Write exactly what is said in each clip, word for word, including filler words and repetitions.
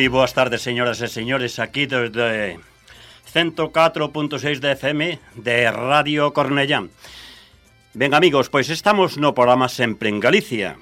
Moi boas tardes, señoras e señores, aquí desde ciento catro punto seis de F M de Radio Cornellán. Ben, amigos, pois estamos no programa Sempre en Galicia.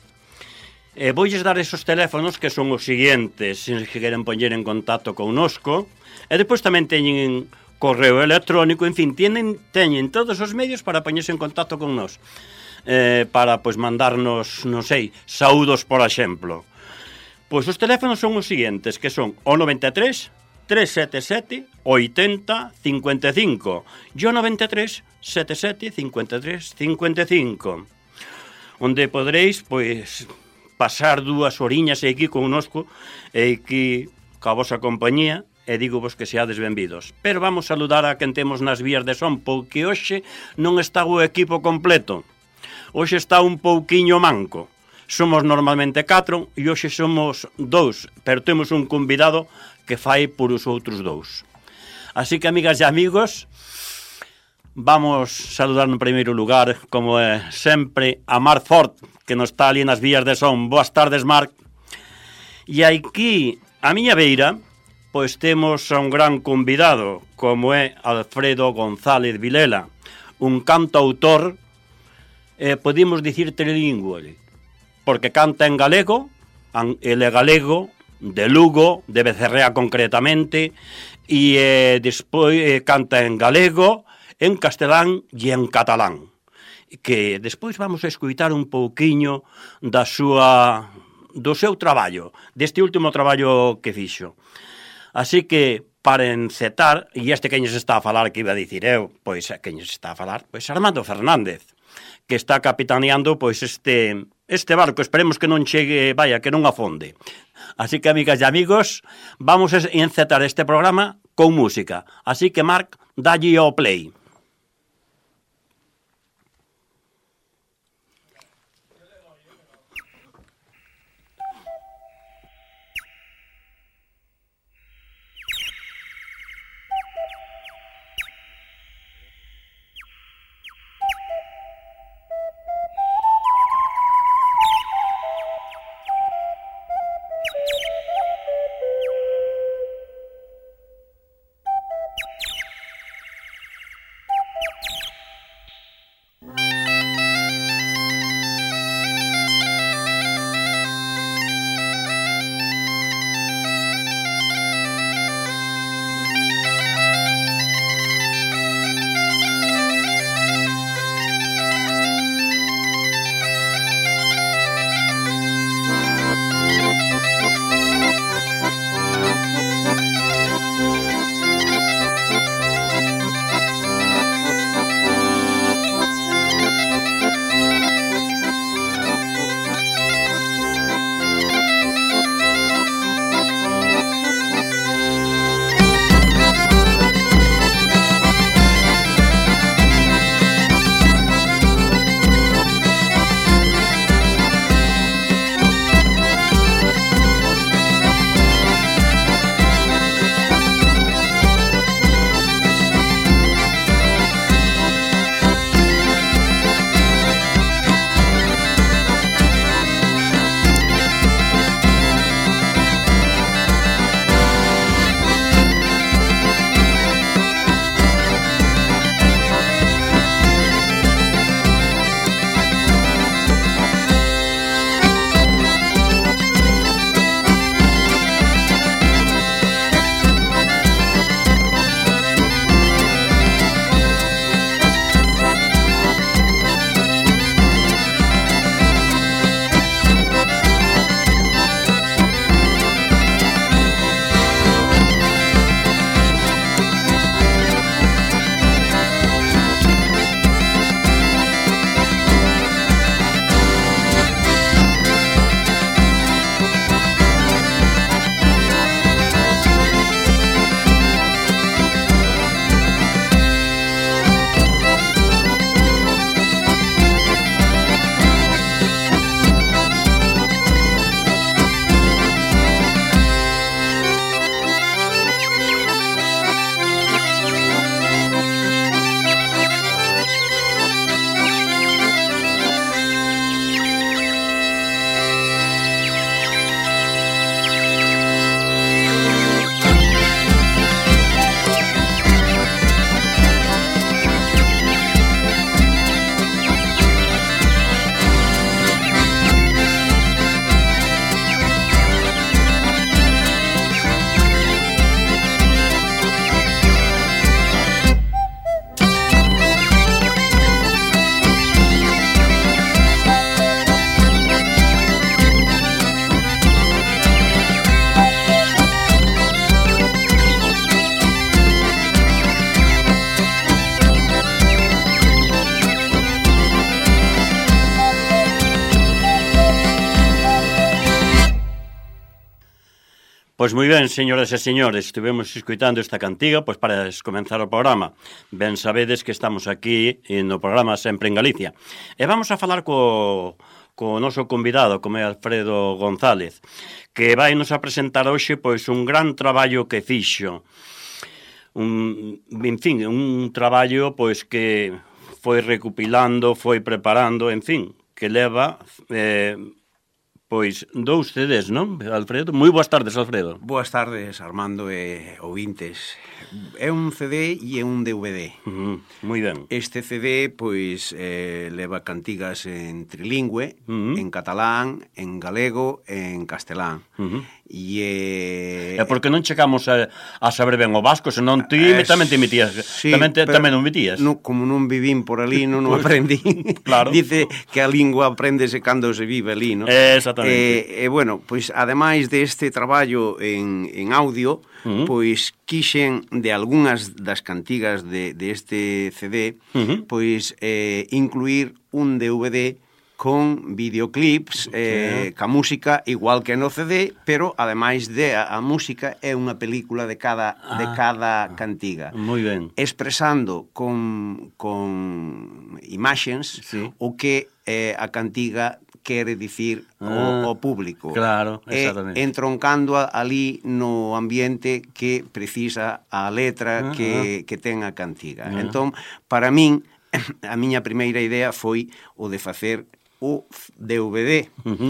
E voulles dar esos teléfonos que son os seguintes, se queren poñer en contacto connosco. E depois tamén teñen correo electrónico, en fin, teñen, teñen todos os medios para poñerse en contacto con nós. Eh, para, pois, mandarnos, non sei, saúdos, por exemplo. Pois os teléfonos son os seguintes, que son o noventa e tres, trescentos setenta e sete, oitenta, cincuenta e cinco e o noventa e tres, setenta e sete, cincuenta e tres, cincuenta e cinco, onde poderéis, pois, pasar dúas horiñas aquí connosco e aquí ca vosa compañía, e digo vos que seades benvidos. Pero vamos a saludar a quen temos nas vías de son, porque hoxe non está o equipo completo. Hoxe está un pouquiño manco. Somos normalmente catro e hoxe somos dous, pero temos un convidado que fai por os outros dous. Así que, amigas e amigos, vamos saludar no primeiro lugar, como é sempre, a Marc Fort, que nos está ali nas vías de son. Boas tardes, Marc. E aquí, a miña beira, pois temos a un gran convidado, como é Alfredo González Vilela, un cantautor, eh, podemos dicir trilingüe, porque canta en galego, ele é galego, de Lugo, de Becerrea concretamente, e eh, despois eh, canta en galego, en castelán e en catalán, que despois vamos a escutar un pouquiño da súa, do seu traballo, deste último traballo que fixo. Así que, para encetar, e este que se está a falar, que iba a dicir eu, pois que se está a falar, pois Armando Fernández, que está capitaneando pois este este barco, esperemos que non chegue, vaya, que non afonde. Así que, amigas e amigos, vamos a encetar este programa con música. Así que, Marc, dalle ao play. Pois moi ben, señoras e señores, estivemos escoitando esta cantiga pois para comenzar o programa. Ben sabedes que estamos aquí no programa Sempre en Galicia. E vamos a falar co, co noso convidado, como é Alfredo González, que vai nos a presentar hoxe pois un gran traballo que fixo. Un, en fin, un traballo pois que foi recopilando, foi preparando, en fin, que leva... Eh, Pois dous C Ds, non, Alfredo? Moi boas tardes, Alfredo. Boas tardes, Armando e ouvintes. É un C D e é un D V D. Uh-huh. Moi ben. Este C D, pois, eh, leva cantigas en trilingüe, uh-huh. en catalán, en galego e en castelán. Uh-huh. E... É porque non chegamos a, a saber ben o vasco, senón ti eh, tamén te metías, sí, tamén, te, tamén non metías. No, como non vivín por ali, non o aprendí. Claro. Dice que a lingua apréndese cando se vive ali, non? Eh, exactamente. E, eh, bueno, pois, ademais deste traballo en, en audio, uh-huh. pois, quixen de algunhas das cantigas de, de este C D, uh-huh. pois, eh, incluir un D V D con videoclips, eh, ca música igual que no C D, pero ademais de a, a música é unha película de cada ah, de cada cantiga. Moi ben. Expresando con con imaxens sí. o que eh, a cantiga quere dicir ah, o, o público. Claro, exactamente. E entroncando ali no ambiente que precisa a letra ah, que, ah. que ten a cantiga. Ah. Entón, para min, a miña primeira idea foi o de facer o D V D. Uh-huh.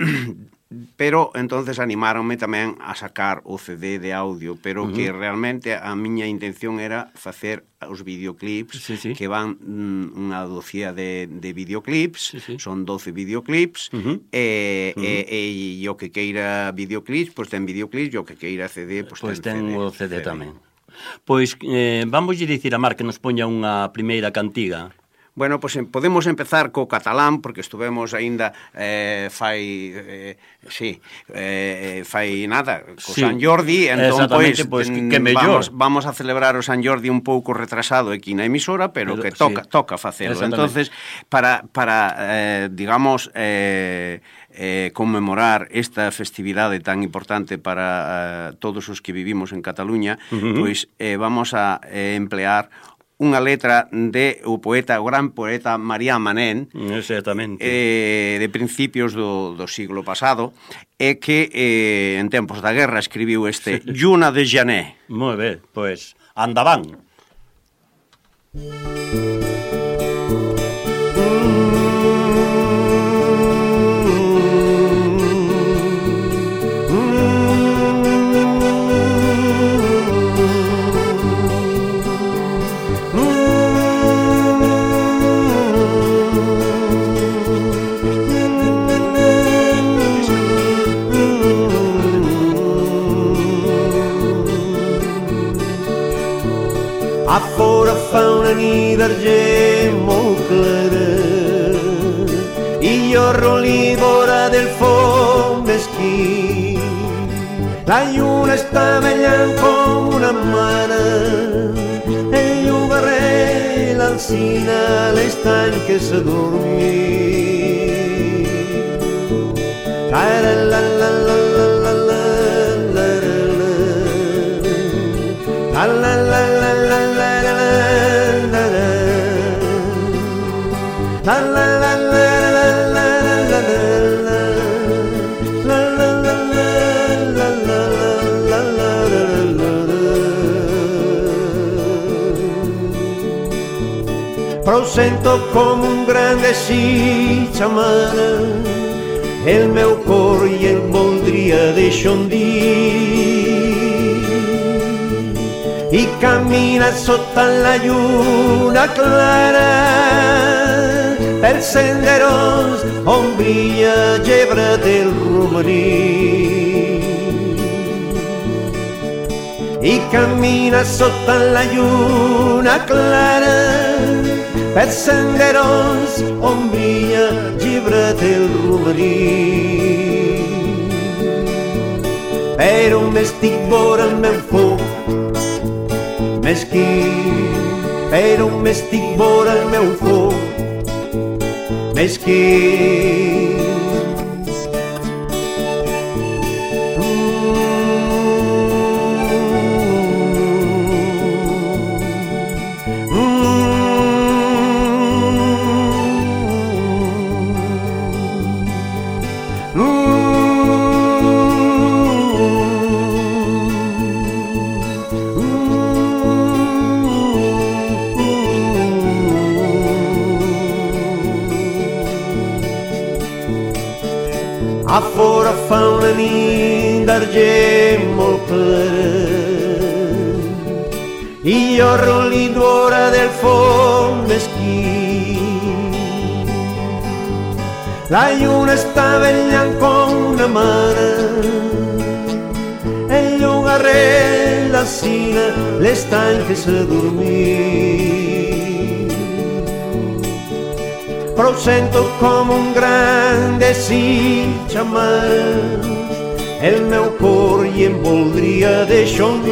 Pero entonces animáronme tamén a sacar o C D de audio, pero uh-huh. que realmente a miña intención era facer os videoclips, sí, sí. que van mm, unha docía de, de videoclips, sí, sí. son doce videoclips, uh-huh. e, uh-huh. e, e o que queira videoclips, pois ten videoclips, e o que queira C D, pois, pois ten, ten C D, o C D, C D tamén. Pois eh, vamos dicir a Mar que nos poña unha primeira cantiga. Bueno, pois podemos empezar co catalán, porque estuvemos aínda eh, fai, eh, sí, eh, fai nada, co sí. San Jordi, entón, pois, pois que, que mellor. Vamos, vamos a celebrar o San Jordi un pouco retrasado aquí na emisora, pero, pero que toca, sí. toca facelo. Entonces, para, para eh, digamos, eh, eh, conmemorar esta festividade tan importante para eh, todos os que vivimos en Cataluña, uh-huh. pois eh, vamos a eh, emplear unha letra de o poeta, o gran poeta Marián Manent, exactamente, eh, de principios do, do siglo pasado, e que eh, en tempos da guerra escribiu este Lluna de Jané. Moi ben, pois, andaban. A fora fa una nit d'argent molt clara i jo roli vora del foc mesquí. La lluna està ballant com una mare, el llogarrer, l'alzina, l'estany que s'ha dormit. La la la la la la la la la la la la la La la la la la la la la la la la la. Però sento com un grande xamana, el meu cor i el voldria deixar dir i camina sota la lluna clara per senderos on brilla gebre del romaní. I camina sota la lluna clara per senderos on brilla gebre del romaní. Però m'estic vora el meu foc mesquí, però m'estic vora el meu foc mesquí. Mm. a fora fa una nit d'argent molt ple i jo roli d'ora del fons mesquí. La lluna està vetllant com una mare, el llogarret la cina, l'estany que s'ha dormit. Però sento com un gran desig amar, el meu cor i em voldria deixar un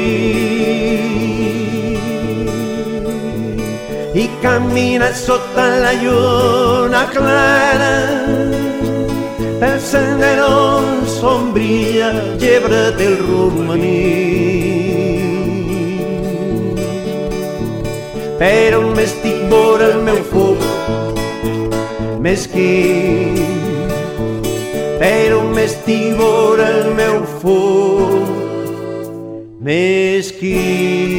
dit i camina sota la lluna clara pel sendero sombrilla llebre del romaní. Però m'estic vora el meu foc mesquí, però m'estic vora el meu foc mesquí.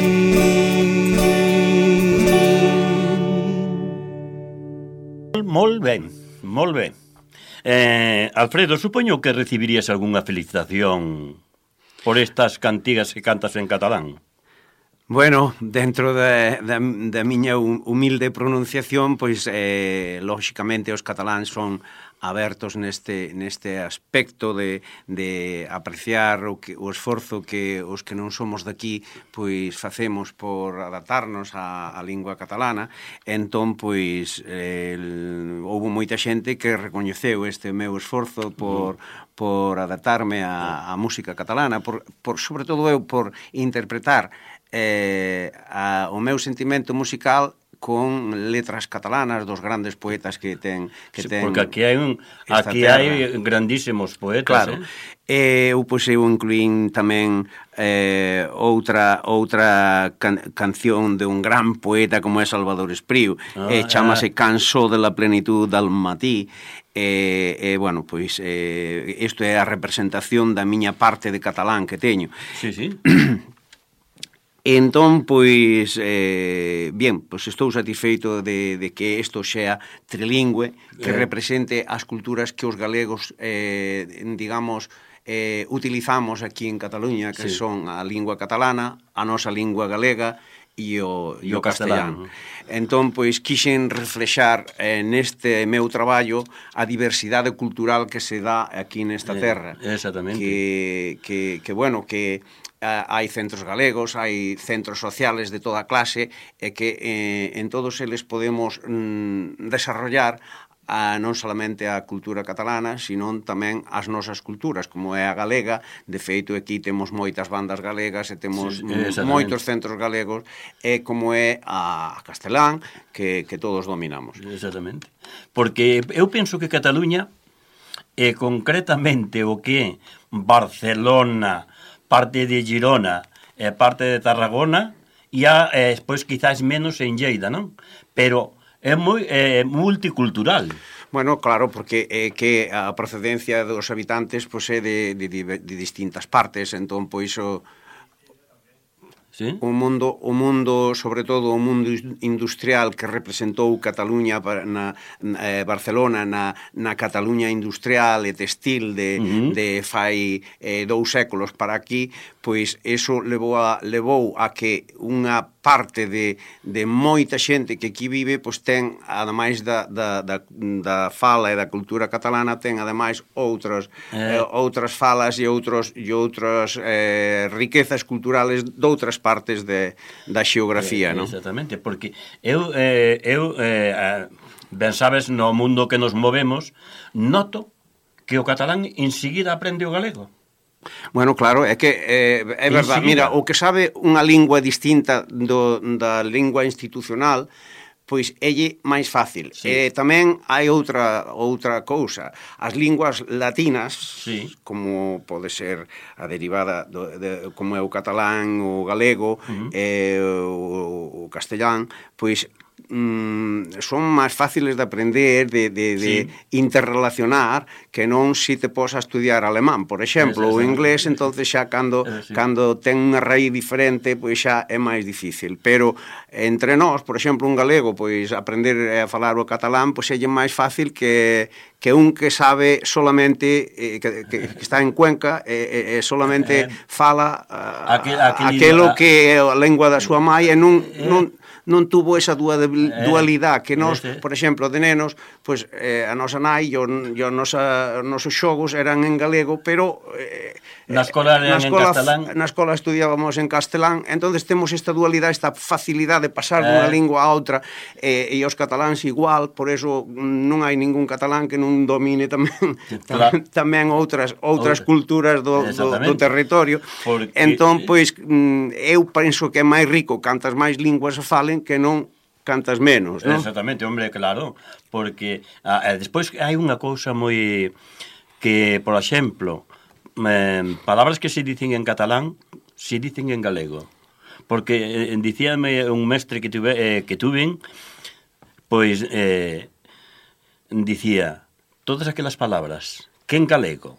Molt bé, molt bé. Eh, Alfredo, supoño que recibirías algunha felicitación por estas cantigas que cantas en catalán. Bueno, dentro da, da, da miña humilde pronunciación, pois, eh, lóxicamente, os cataláns son abertos neste, neste aspecto de, de apreciar o, que, o esforzo que os que non somos daqui pois facemos por adaptarnos á, á lingua catalana. Entón, pois, eh, houve moita xente que recoñeceu este meu esforzo por, mm. por adaptarme á, á música catalana, por, por, sobre todo eu, por interpretar eh, a, o meu sentimento musical con letras catalanas dos grandes poetas que ten que sí, ten porque aquí hai un aquí terra. Hai grandísimos poetas, claro. eh. Eu pois eu incluín tamén eh, outra outra can, canción de un gran poeta como é Salvador Espriu, ah, eh, chamase ah. Cansó de la plenitud del matí. E, eh, eh, bueno, pois eh, isto é a representación da miña parte de catalán que teño. Sí, sí. Entón, pois, eh, bien, pois estou satisfeito de, de que isto xea trilingüe, que eh. represente as culturas que os galegos, eh, digamos, eh, utilizamos aquí en Cataluña, que sí. son a lingua catalana, a nosa lingua galega e o, e o castellán. Entón, pois, quixen reflexar eh, neste meu traballo a diversidade cultural que se dá aquí nesta terra. Eh, exactamente. Que, que, que bueno, que Uh, hai centros galegos, hai centros sociales de toda clase e que eh, en todos eles podemos mm, desarrollar a, non solamente a cultura catalana, sino tamén as nosas culturas, como é a galega. De feito, aquí temos moitas bandas galegas e temos sí, moitos centros galegos, e como é a castelán, que, que todos dominamos. Exactamente. Porque eu penso que Cataluña, e concretamente o que é Barcelona, parte de Girona e parte de Tarragona, e a, eh, pois quizás menos en Lleida, non? Pero é moi eh, multicultural. Bueno, claro, porque é eh, que a procedencia dos habitantes pois é de, de, de, de distintas partes, entón pois o ¿sí? o mundo, o mundo, sobre todo o mundo industrial que representou Cataluña na, na eh, Barcelona na, na Cataluña industrial e textil de, uh-huh. de fai eh, dous séculos para aquí, pois eso levou a, levou a que unha parte de, de moita xente que aquí vive, pois ten, ademais da, da, da, da fala e da cultura catalana, ten ademais outras, eh. Eh, outras falas e outros e outras eh, riquezas culturales doutras partes de, da xeografía, eh, non? Exactamente, porque eu, eh, eu eh, ben sabes, no mundo que nos movemos, noto que o catalán enseguida aprende o galego. Bueno, claro, é que eh, é verdade, mira, o que sabe unha lingua distinta do, da lingua institucional, pois é máis fácil. Sí. Eh, tamén hai outra outra cousa. As linguas latinas, sí. como pode ser a derivada do, de, como é o catalán, o galego, uh-huh. eh, o, o castellán, pois mm, son máis fáciles de aprender, de, de, de sí. interrelacionar, que non si te pos a estudiar alemán, por exemplo, ou inglés, entonces xa cando, eh, sí. cando ten unha raíz diferente, pois xa é máis difícil. Pero entre nós, por exemplo, un galego, pois aprender a falar o catalán, pois é máis fácil que que un que sabe solamente eh, que, que, que está en Cuenca e eh, eh, solamente fala uh, Aquel, aquilo que é a lengua da súa mãe e non, non, non tuvo esa dualidade que nós, por exemplo, de nenos, pois eh, a nosa nai e os nosos xogos eran en galego, pero eh, na escola eran en castelán. Na escola estudiábamos en castelán, entonces temos esta dualidade, esta facilidade de pasar dunha eh. lingua a outra, eh, e os cataláns igual, por eso non hai ningún catalán que non domine tamén claro. tamén outras outras Outra. culturas do, do, do territorio. Porque... Entón, pois, eu penso que é máis rico cantas máis linguas se falen que non cantas menos, non? Exactamente, hombre, claro, porque ah, despois hai unha cousa moi que, por exemplo, eh, palabras que se dicen en catalán se dicen en galego, porque eh, dicíame un mestre que tuve, eh, que tuven, pois eh, dicía todas aquelas palabras que en galego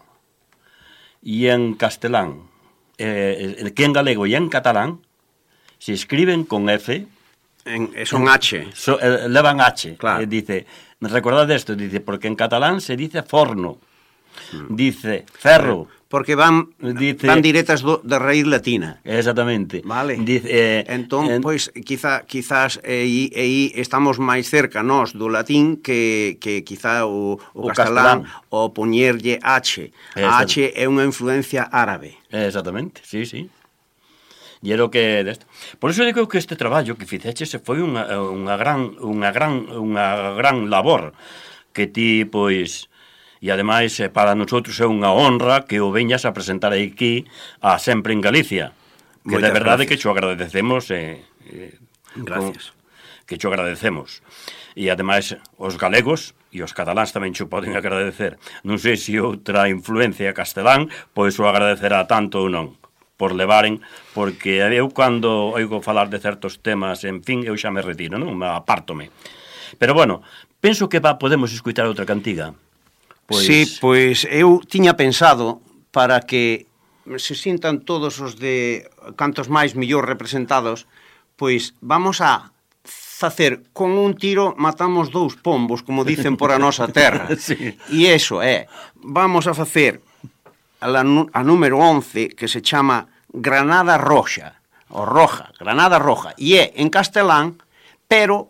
e en castelán, eh, que en galego e en catalán se escriben con F, en, son H, so, eh, levan H, claro. eh, dice, recordad esto, dice, porque en catalán se dice forno, mm. dice ferro, porque van dice, van directas do, da raíz latina. Exactamente. Vale. Dice, eh, entón, en, pois, quizá, quizás aí, aí estamos máis cerca nós do latín que, que quizá o, o, o castelán, castelán, o poñerlle H. A H é unha influencia árabe. Exactamente, sí, sí. E era o que desto. Por iso digo que este traballo que fixeche se foi unha, unha gran unha gran unha gran labor que ti, pois, e ademais para nosotros é unha honra que o veñas a presentar aquí a Sempre en Galicia, que Moitas de verdade gracias. Que xo agradecemos eh, eh, gracias con, que xo agradecemos e ademais os galegos e os cataláns tamén xo poden agradecer. Non sei se outra influencia castelán pois o agradecerá tanto ou non por levaren, porque eu cando oigo falar de certos temas, en fin, eu xa me retiro, non? Me apártome. Pero bueno, penso que va, podemos escutar outra cantiga. Pois... Sí, pois eu tiña pensado para que se sintan todos os de cantos máis millor representados, pois vamos a facer con un tiro matamos dous pombos, como dicen por a nosa terra. Sí. E iso é, vamos a facer a, la, a número once que se chama Granada Roxa, o Roja, Granada Roja, e é en castelán, pero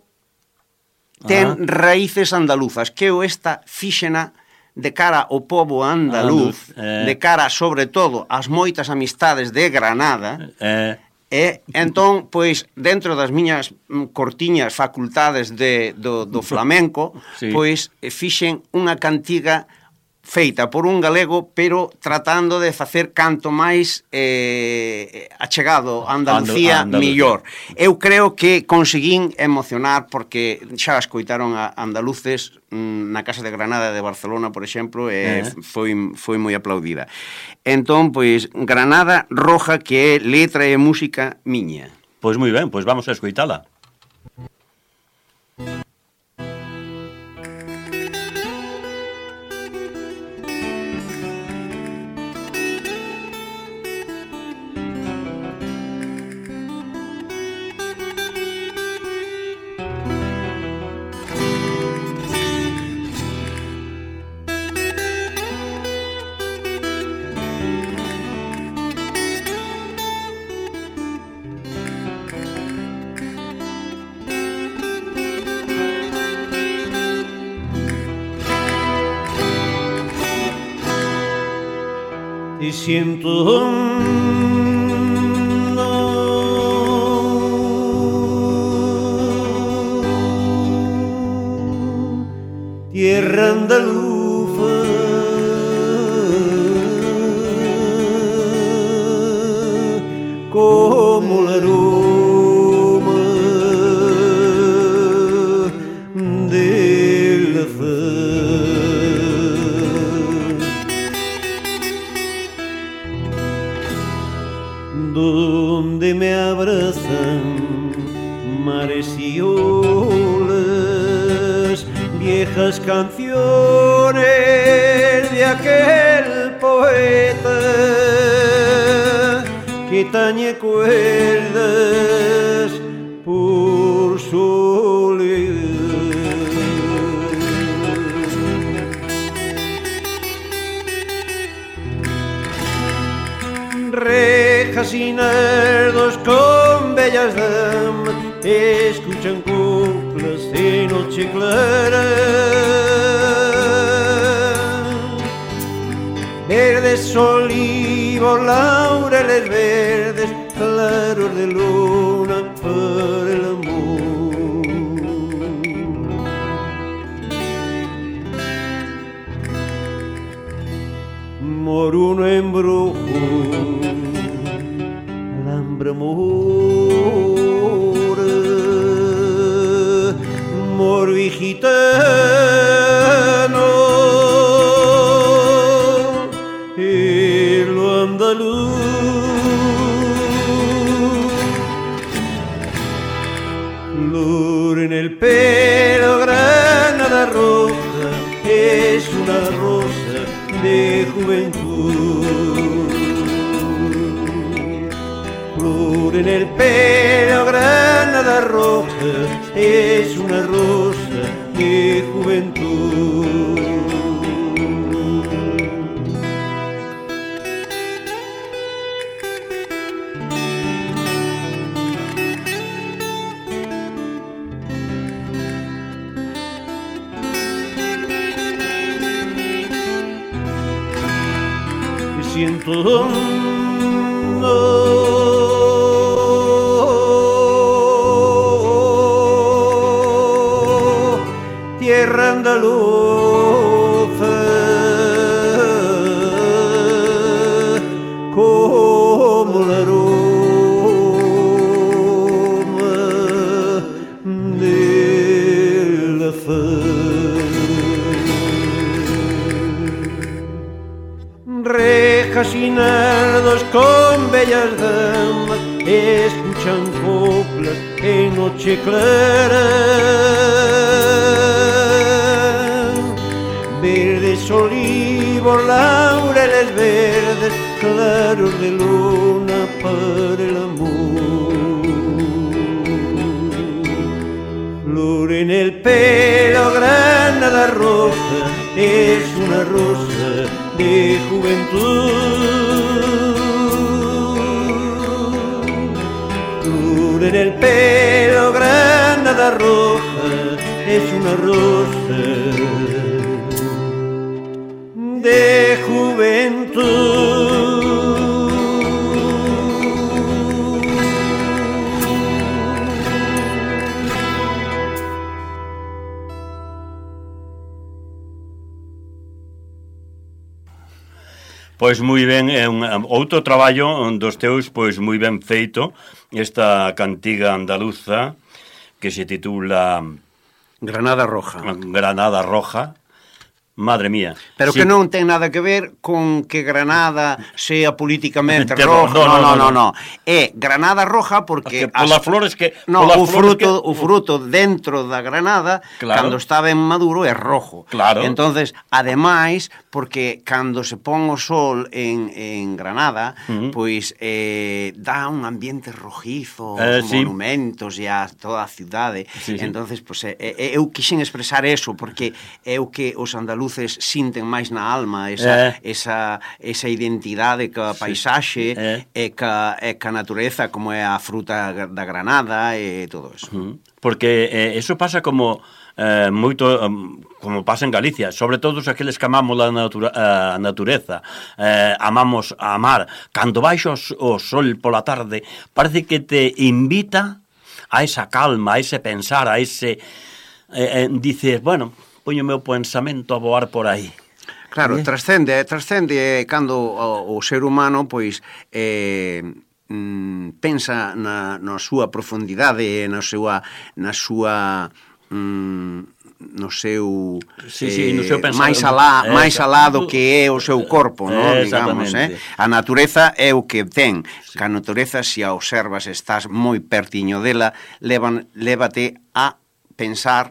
ten ah. raíces andaluzas, que eu esta fíxena de cara ao pobo andaluz, eh. de cara, sobre todo, ás moitas amistades de Granada, eh. e, entón, pois, dentro das miñas cortiñas facultades de, do, do flamenco, sí. pois, fixen unha cantiga feita por un galego, pero tratando de facer canto máis eh, achegado a Andalucía, Andal- millor. Eu creo que conseguín emocionar, porque xa escoitaron a andaluces mm, na Casa de Granada de Barcelona, por exemplo, e eh. foi, foi moi aplaudida. Entón, pois, Granada Roja, que é letra e música miña. Pois moi ben, pois vamos a escoitala. Y siento no, tierra andaluza, como la aroma del azar. Donde me abrazan mares y olas, viejas canciones de aquel poeta que tañe cuerdas por soledad. Rejas y nardos con bellas damas escuchan coplas de noche clara. Verdes olivos, laureles verdes, claros de luna para el amor. Moruno embrujo, alambre mora, moro y gitano, y lo andaluz. Flor en el pelo, granada roja, es una rosa de juventud. Flor en el pelo, granada roja, es una rosa de juventud. Siento hondo tierra andaluza como el aroma de la flor. Rejas y nardos con bellas damas escuchan coplas en noche clara. Verdes olivos, laureles verdes, claros de luna para el amor. Flor en el pelo, granada roja, es una rosa de juventud. Flor en el pelo, granada roja, es una rosa de juventud. Pois moi ben, é un outro traballo dos teus, pois moi ben feito, esta cantiga andaluza que se titula Granada Roja. Granada Roja. Madre mía. Pero sí. Que non ten nada que ver con que Granada sea políticamente roja. No, no, no, no, no. É Granada Roja porque... As... Polas flores que... No, o fruto, que... o fruto dentro da granada, claro, cando está ben maduro é rojo. Claro. Entonces, ademais, porque cando se pon o sol en, en Granada, uh-huh, pois eh, dá un ambiente rojizo, eh, os monumentos sí, e a toda a cidade. Sí, sí. Entonces, pois, eh, eu quixen expresar eso, porque é o que os andaluces sinten máis na alma, esa, eh. esa, esa identidade ca paisaxe, sí, eh. e, ca, e ca natureza, como é a fruta da granada e todo eso. Uh-huh. Porque eh, eso pasa como eh, moito um, como pasa en Galicia, sobre todo aqueles que amamos a, natura, a natureza, eh, amamos a amar. Cando baixo o sol pola tarde, parece que te invita a esa calma, a ese pensar, a ese... Eh, eh, dices, bueno... poño o meu pensamento a voar por aí. Claro, ¿Eh? trascende, trascende cando o, o ser humano, pois, eh, mm, pensa na, na súa profundidade, na súa, na súa, mm, no seu, sí, sí, no seu eh, máis alá, eh, máis alá do que é o seu corpo, eh, non? Digamos, eh? A natureza é o que ten. Sí. Que a natureza, se a observas, estás moi pertiño dela, levan, lévate a pensar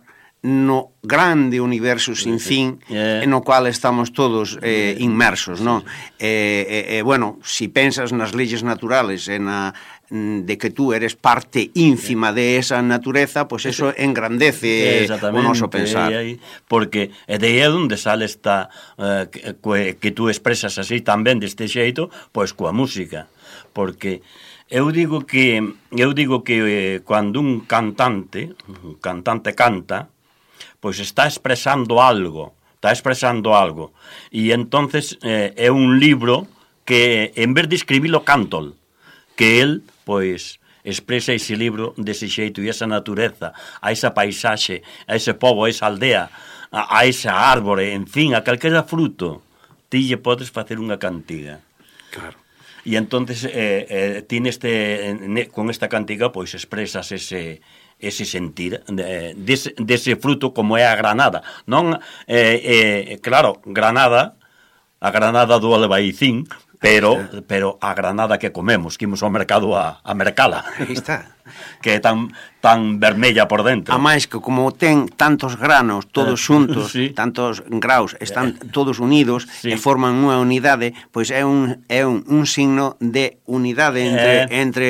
no grande universo sin fin yeah. no cual estamos todos eh, inmersos, non? E, eh, eh, bueno, si pensas nas leyes naturales e na de que tú eres parte ínfima de esa natureza, pois pues eso engrandece o noso pensar. Porque é de aí onde sale esta uh, que, que tú expresas así tamén deste xeito, pois coa música. Porque eu digo que eu digo que eh, cando un cantante, un cantante canta, pois está expresando algo, está expresando algo. E entonces eh, é un libro que en vez de escribilo cántol, que el pois expresa ese libro dese xeito e esa natureza, a esa paisaxe, a ese pobo, a esa aldea, a, a esa árbore, en fin, a calquera fruto, ti lle podes facer unha cantiga. Claro. E entonces eh, eh, ti neste, ne, con esta cantiga pois expresas ese ese sentir de, dese, dese fruto como é a granada. Non, eh, eh, claro, granada, a granada do Albaicín, pero pero a granada que comemos, que imos ao mercado a, a mercala. Aí está. Que é tan, tan vermella por dentro. A máis que como ten tantos granos todos xuntos, sí. tantos graus, están todos unidos sí. e forman unha unidade, pois é un, é un, un signo de unidade entre, eh. entre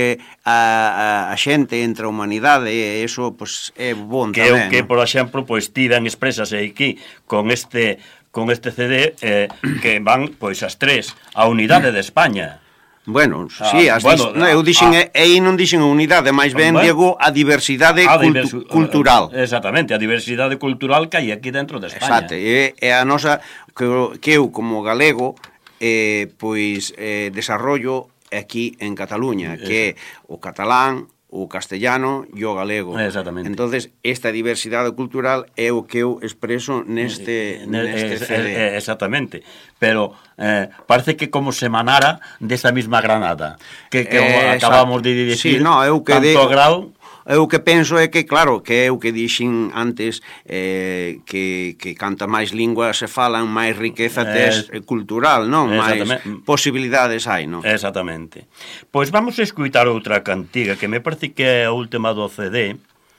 a, a, a xente, entre a humanidade, e eso pois, é bon que tamén. Que, ¿no? Por exemplo, pois ti ben expresase aquí con este... con este C D eh, que van, pois, as tres, a unidade de España. Bueno, sí, ah, as bueno, dis... no, eu dixen, ah, aí non dixen a unidade, máis ben, bueno, Diego, a diversidade a cultu... diversu... cultural. Exactamente, a diversidade cultural que hai aquí dentro de España. Exacto, e, e a nosa, que, que eu como galego, eh, pois, eh, desarrollo aquí en Cataluña, que é o catalán, o castellano e o galego. Exactamente. Entonces, esta diversidade cultural é o que eu expreso neste, neste C D. Eh, exactamente. Pero eh, parece que como se manara desa mesma granada, que, que eh, acabamos de dicir, sí, no, eu que tanto de... grau... Eu que penso é que, claro, que é o que dixen antes, eh, que, que canta máis linguas se falan, máis riqueza tes eh, cultural, non? Máis posibilidades hai, non? Exactamente. Pois vamos a escutar outra cantiga, que me parece que é a última do C D,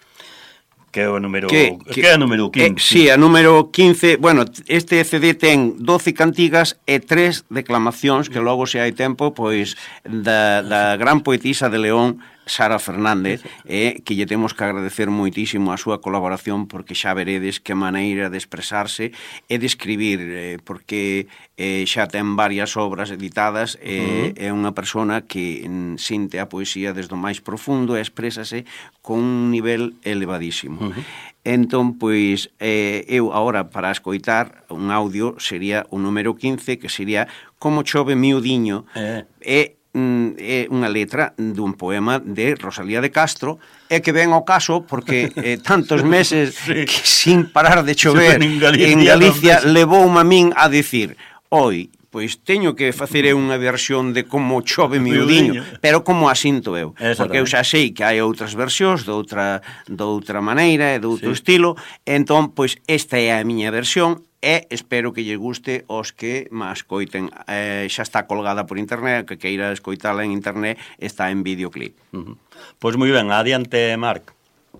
que é o número, que, que, que é a número quince. Eh, sí, a número quince, bueno, este C D ten doce cantigas e tres declamacións, que logo, se hai tempo, pois, da, da gran poetisa de León, Sara Fernández, eh, que lle temos que agradecer moitísimo a súa colaboración, porque xa veredes que maneira de expresarse e de escribir, eh, porque eh, xa ten varias obras editadas, eh, uh -huh. é unha persona que mm, sinte a poesía desde o máis profundo e exprésase con un nivel elevadísimo. Uh -huh. Entón, pois, eh, eu agora para escoitar un audio sería o número quince, que sería Como chove miudiño, eh. e é unha letra dun poema de Rosalía de Castro, e que ven ao caso porque eh, tantos meses sí. que sin parar de chover en Galicia, en Galicia no levoume a min a dicir, oi, pois teño que facer unha versión de Como chove miudiño, pero como a sinto eu, porque eu xa sei que hai outras versións de outra, de outra maneira e de outro sí. estilo, entón, pois esta é a miña versión, e espero que lle guste aos que má escoiten. Eh, xa está colgada por internet, que queira escoitala en internet, está en videoclip. Uh -huh. Pois moi ben, adiante, Marc.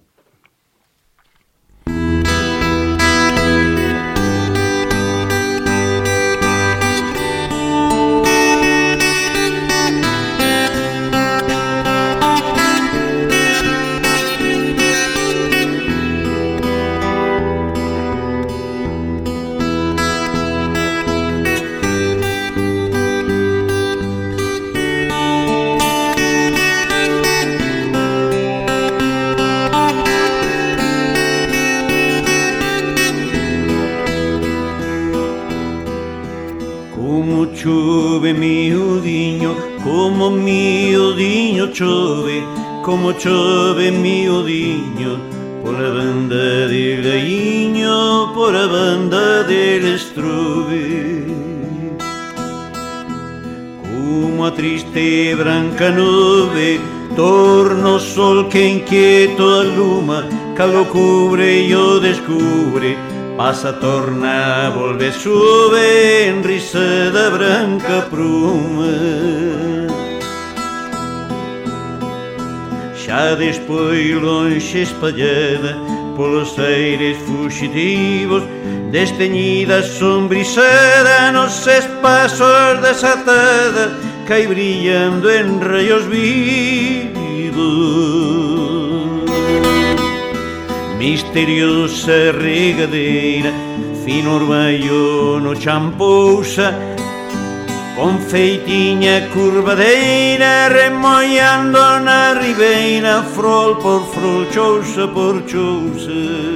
Chove miudiño, como miudiño chove, como chove miudiño, por a banda de Gaiño, por a banda del Estruve. Como a triste e branca nube, torna o sol que inquieto aluma, calo cubre e o descubre, pasa, torna, volve, sube en risa da branca pruma. Xa despois lonxe espallada polos aires fuxitivos desteñida sombrisada nos espaços desatada cai brillando en rayos vivos. Misteriosa regadeira, fino orballo no champousa, con feitiña curvadeira, remollando na ribeira, frol por frol, chousa por chousa.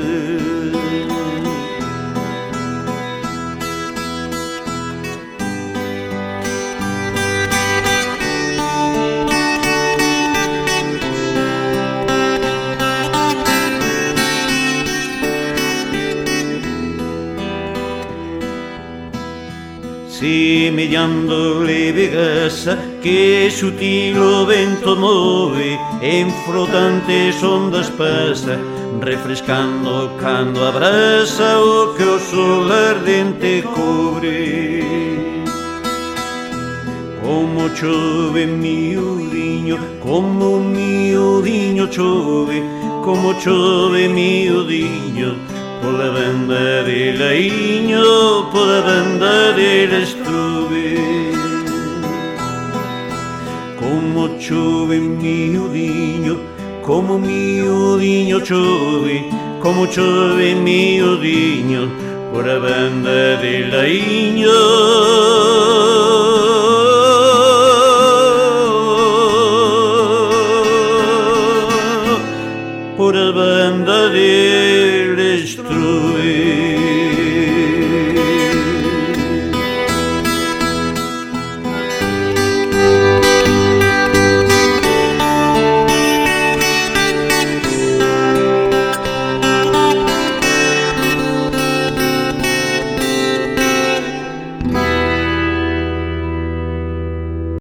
Semellando leve gasa que sutil o vento move, en flotantes ondas pasa, refrescando cando abraza o que o sol ardente cobre. Como chove miudiño, como miudiño chove, como chove miudiño, pola banda de Laiño, pola banda del Estrube. Como chove miudiño, como miudiño chove, como chove miudiño, pola banda de Laiño. Por la banda del Estrube.